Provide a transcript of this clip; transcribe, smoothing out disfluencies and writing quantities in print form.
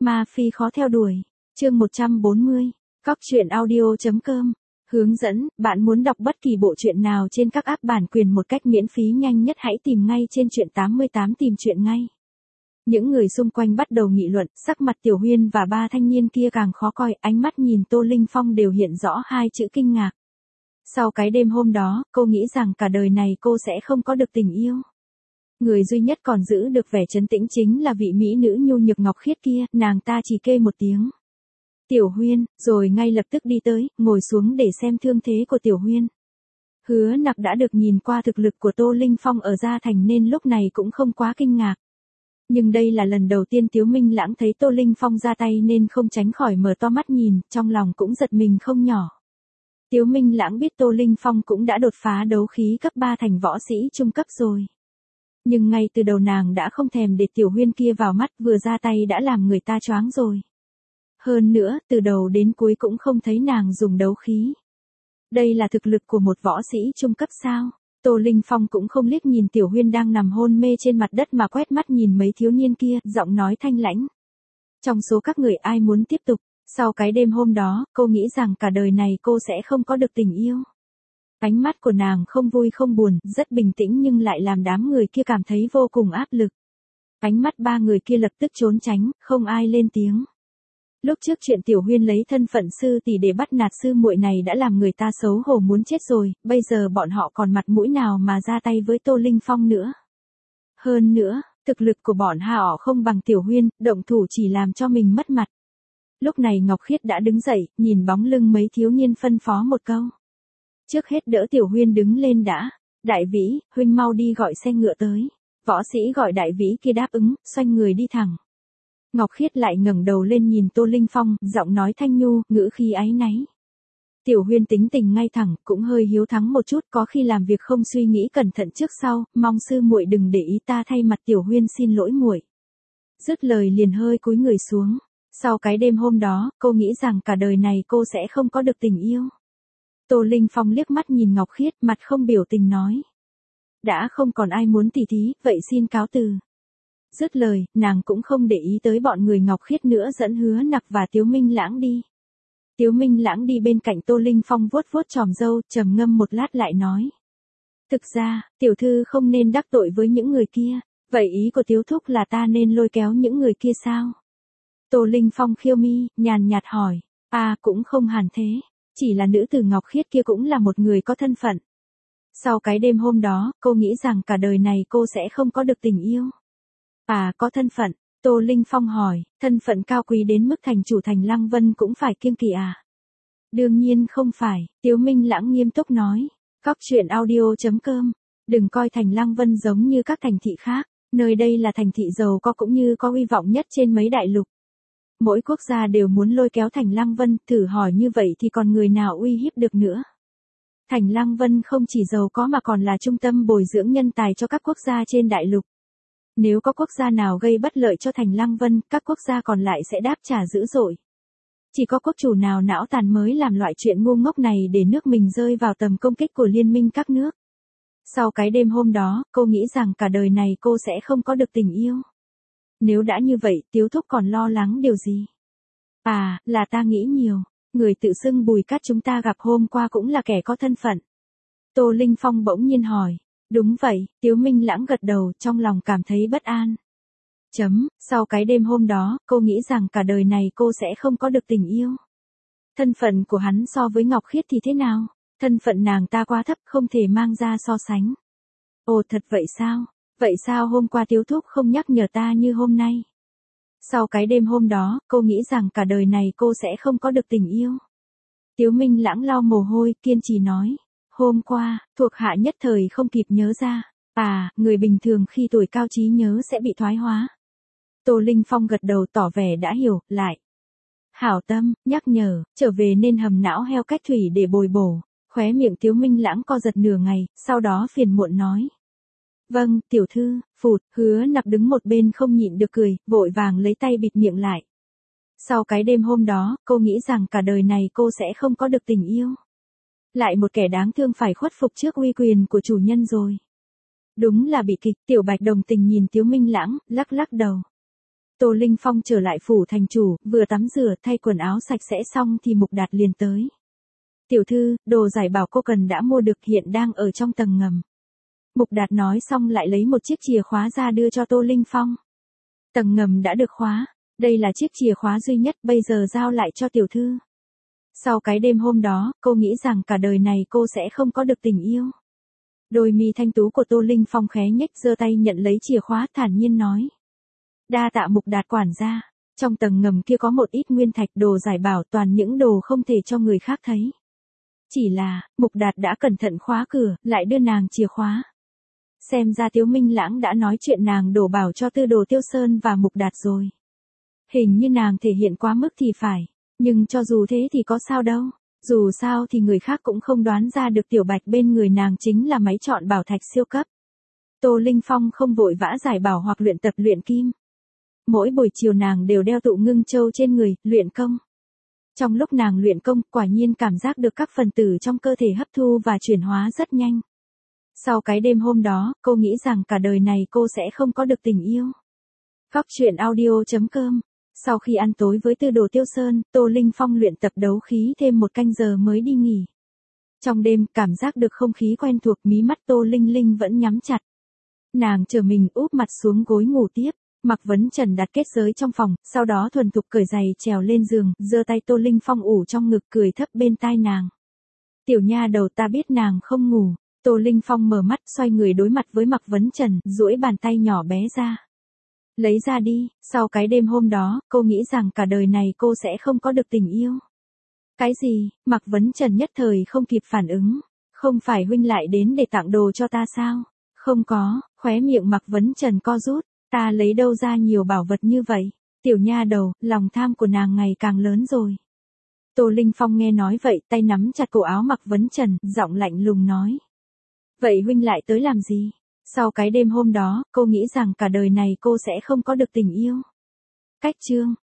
Ma Phi khó theo đuổi. Chương 140. Cóc truyện audio.com. Hướng dẫn, bạn muốn đọc bất kỳ bộ truyện nào trên các app bản quyền một cách miễn phí nhanh nhất hãy tìm ngay trên truyện 88 tìm truyện ngay. Những người xung quanh bắt đầu nghị luận, sắc mặt Tiểu Huyên và ba thanh niên kia càng khó coi, ánh mắt nhìn Tô Linh Phong đều hiện rõ hai chữ kinh ngạc. Sau cái đêm hôm đó, cô nghĩ rằng cả đời này cô sẽ không có được tình yêu. Người duy nhất còn giữ được vẻ trấn tĩnh chính là vị mỹ nữ nhu nhược ngọc khiết kia, nàng ta chỉ kêu một tiếng. Tiểu Huyên, rồi ngay lập tức đi tới, ngồi xuống để xem thương thế của Tiểu Huyên. Hứa Nặc đã được nhìn qua thực lực của Tô Linh Phong ở Gia Thành nên lúc này cũng không quá kinh ngạc. Nhưng đây là lần đầu tiên Tiếu Minh Lãng thấy Tô Linh Phong ra tay nên không tránh khỏi mở to mắt nhìn, trong lòng cũng giật mình không nhỏ. Tiếu Minh Lãng biết Tô Linh Phong cũng đã đột phá đấu khí cấp 3 thành võ sĩ trung cấp rồi. Nhưng ngay từ đầu nàng đã không thèm để Tiểu Huyên kia vào mắt, vừa ra tay đã làm người ta choáng rồi. Hơn nữa, từ đầu đến cuối cũng không thấy nàng dùng đấu khí. Đây là thực lực của một võ sĩ trung cấp sao? Tô Linh Phong cũng không liếc nhìn Tiểu Huyên đang nằm hôn mê trên mặt đất mà quét mắt nhìn mấy thiếu niên kia, giọng nói thanh lãnh. Trong số các người ai muốn tiếp tục? Sau cái đêm hôm đó, cô nghĩ rằng cả đời này cô sẽ không có được tình yêu. Ánh mắt của nàng không vui không buồn, rất bình tĩnh nhưng lại làm đám người kia cảm thấy vô cùng áp lực. Ánh mắt ba người kia lập tức trốn tránh, không ai lên tiếng. Lúc trước chuyện Tiểu Huyên lấy thân phận sư tỷ để bắt nạt sư muội này đã làm người ta xấu hổ muốn chết rồi, bây giờ bọn họ còn mặt mũi nào mà ra tay với Tô Linh Phong nữa. Hơn nữa, thực lực của bọn họ không bằng Tiểu Huyên, động thủ chỉ làm cho mình mất mặt. Lúc này Ngọc Khiết đã đứng dậy, nhìn bóng lưng mấy thiếu niên phân phó một câu. Trước hết đỡ Tiểu Huyên đứng lên đã. Đại Vĩ, huynh mau đi gọi xe ngựa tới. Võ sĩ gọi Đại Vĩ kia đáp ứng, xoay người đi thẳng. Ngọc Khiết lại ngẩng đầu lên nhìn Tô Linh Phong, giọng nói thanh nhu, ngữ khí áy náy. Tiểu Huyên tính tình ngay thẳng, cũng hơi hiếu thắng một chút, có khi làm việc không suy nghĩ cẩn thận trước sau, mong sư muội đừng để ý, ta thay mặt Tiểu Huyên xin lỗi muội. Dứt lời liền hơi cúi người xuống. Sau cái đêm hôm đó, cô nghĩ rằng cả đời này cô sẽ không có được tình yêu. Tô Linh Phong liếc mắt nhìn Ngọc Khiết, mặt không biểu tình nói. Đã không còn ai muốn tỉ thí, vậy xin cáo từ. Dứt lời, nàng cũng không để ý tới bọn người Ngọc Khiết nữa, dẫn Hứa Nặc và Tiếu Minh Lãng đi. Tiếu Minh Lãng đi bên cạnh Tô Linh Phong vuốt vuốt chòm râu, trầm ngâm một lát lại nói. Thực ra, tiểu thư không nên đắc tội với những người kia, vậy ý của Tiếu thúc là ta nên lôi kéo những người kia sao? Tô Linh Phong khiêu mi, nhàn nhạt hỏi. Cũng không hẳn thế. Chỉ là nữ tử Ngọc Khiết kia cũng là một người có thân phận. Sau cái đêm hôm đó, cô nghĩ rằng cả đời này cô sẽ không có được tình yêu. Có thân phận. Tô Linh Phong hỏi, thân phận cao quý đến mức thành chủ thành Lăng Vân cũng phải kiêng kỵ à? Đương nhiên không phải, Tiếu Minh Lãng nghiêm túc nói. Cóc truyện audio.com. Đừng coi thành Lăng Vân giống như các thành thị khác, nơi đây là thành thị giàu có cũng như có uy vọng nhất trên mấy đại lục. Mỗi quốc gia đều muốn lôi kéo thành Lăng Vân, thử hỏi như vậy thì còn người nào uy hiếp được nữa. Thành Lăng Vân không chỉ giàu có mà còn là trung tâm bồi dưỡng nhân tài cho các quốc gia trên đại lục. Nếu có quốc gia nào gây bất lợi cho thành Lăng Vân, các quốc gia còn lại sẽ đáp trả dữ dội. Chỉ có quốc chủ nào não tàn mới làm loại chuyện ngu ngốc này để nước mình rơi vào tầm công kích của liên minh các nước. Sau cái đêm hôm đó, cô nghĩ rằng cả đời này cô sẽ không có được tình yêu. Nếu đã như vậy, Tiếu thúc còn lo lắng điều gì? Là ta nghĩ nhiều. Người tự xưng Bùi Cát chúng ta gặp hôm qua cũng là kẻ có thân phận. Tô Linh Phong bỗng nhiên hỏi. Đúng vậy, Tiếu Minh Lãng gật đầu, trong lòng cảm thấy bất an. Sau cái đêm hôm đó, cô nghĩ rằng cả đời này cô sẽ không có được tình yêu. Thân phận của hắn so với Ngọc Khiết thì thế nào? Thân phận nàng ta quá thấp, không thể mang ra so sánh. Ồ thật vậy sao? Vậy sao hôm qua Tiếu thúc không nhắc nhở ta như hôm nay? Sau cái đêm hôm đó, cô nghĩ rằng cả đời này cô sẽ không có được tình yêu. Tiếu Minh Lãng lau mồ hôi, kiên trì nói. Hôm qua, thuộc hạ nhất thời không kịp nhớ ra. Người bình thường khi tuổi cao trí nhớ sẽ bị thoái hóa. Tô Linh Phong gật đầu tỏ vẻ đã hiểu, lại. Hảo tâm, nhắc nhở, trở về nên hầm não heo cách thủy để bồi bổ. Khóe miệng Tiếu Minh Lãng co giật nửa ngày, sau đó phiền muộn nói. Vâng, tiểu thư, phụt, Hứa Nặc đứng một bên không nhịn được cười, vội vàng lấy tay bịt miệng lại. Sau cái đêm hôm đó, cô nghĩ rằng cả đời này cô sẽ không có được tình yêu. Lại một kẻ đáng thương phải khuất phục trước uy quyền của chủ nhân rồi. Đúng là bị kịch, Tiểu Bạch đồng tình nhìn Tiếu Minh Lãng, lắc lắc đầu. Tô Linh Phong trở lại phủ thành chủ, vừa tắm rửa thay quần áo sạch sẽ xong thì Mục Đạt liền tới. Tiểu thư, đồ giải bảo cô cần đã mua được hiện đang ở trong tầng ngầm. Mục Đạt nói xong lại lấy một chiếc chìa khóa ra đưa cho Tô Linh Phong. Tầng ngầm đã được khóa, đây là chiếc chìa khóa duy nhất bây giờ giao lại cho tiểu thư. Sau cái đêm hôm đó, cô nghĩ rằng cả đời này cô sẽ không có được tình yêu. Đôi mi thanh tú của Tô Linh Phong khẽ nhếch giơ tay nhận lấy chìa khóa thản nhiên nói. Đa tạ Mục Đạt quản gia, trong tầng ngầm kia có một ít nguyên thạch đồ giải bảo toàn những đồ không thể cho người khác thấy. Chỉ là, Mục Đạt đã cẩn thận khóa cửa, lại đưa nàng chìa khóa. Xem ra Tiếu Minh Lãng đã nói chuyện nàng đổ bảo cho Tư Đồ Tiêu Sơn và Mục Đạt rồi. Hình như nàng thể hiện quá mức thì phải, nhưng cho dù thế thì có sao đâu. Dù sao thì người khác cũng không đoán ra được Tiểu Bạch bên người nàng chính là máy chọn bảo thạch siêu cấp. Tô Linh Phong không vội vã giải bảo hoặc luyện tập luyện kim. Mỗi buổi chiều nàng đều đeo tụ ngưng châu trên người, luyện công. Trong lúc nàng luyện công, quả nhiên cảm giác được các phần tử trong cơ thể hấp thu và chuyển hóa rất nhanh. Sau cái đêm hôm đó, cô nghĩ rằng cả đời này cô sẽ không có được tình yêu. Góc truyện audio.com. Sau khi ăn tối với Tư Đồ Tiêu Sơn, Tô Linh Phong luyện tập đấu khí thêm 1 canh giờ mới đi nghỉ. Trong đêm, cảm giác được không khí quen thuộc, mí mắt Tô Linh Linh vẫn nhắm chặt. Nàng chờ mình úp mặt xuống gối ngủ tiếp. Mạc Vấn Trần đặt kết giới trong phòng, sau đó thuần thục cởi giày trèo lên giường, giơ tay Tô Linh Phong ủ trong ngực cười thấp bên tai nàng. Tiểu nha đầu, ta biết nàng không ngủ. Tô Linh Phong mở mắt xoay người đối mặt với Mạc Vấn Trần, duỗi bàn tay nhỏ bé ra. Lấy ra đi, sau cái đêm hôm đó, cô nghĩ rằng cả đời này cô sẽ không có được tình yêu. Cái gì? Mạc Vấn Trần nhất thời không kịp phản ứng. Không phải huynh lại đến để tặng đồ cho ta sao? Không có, khóe miệng Mạc Vấn Trần co rút. Ta lấy đâu ra nhiều bảo vật như vậy? Tiểu nha đầu, lòng tham của nàng ngày càng lớn rồi. Tô Linh Phong nghe nói vậy, tay nắm chặt cổ áo Mạc Vấn Trần, giọng lạnh lùng nói. Vậy huynh lại tới làm gì? Sau cái đêm hôm đó, cô nghĩ rằng cả đời này cô sẽ không có được tình yêu. Cách chương.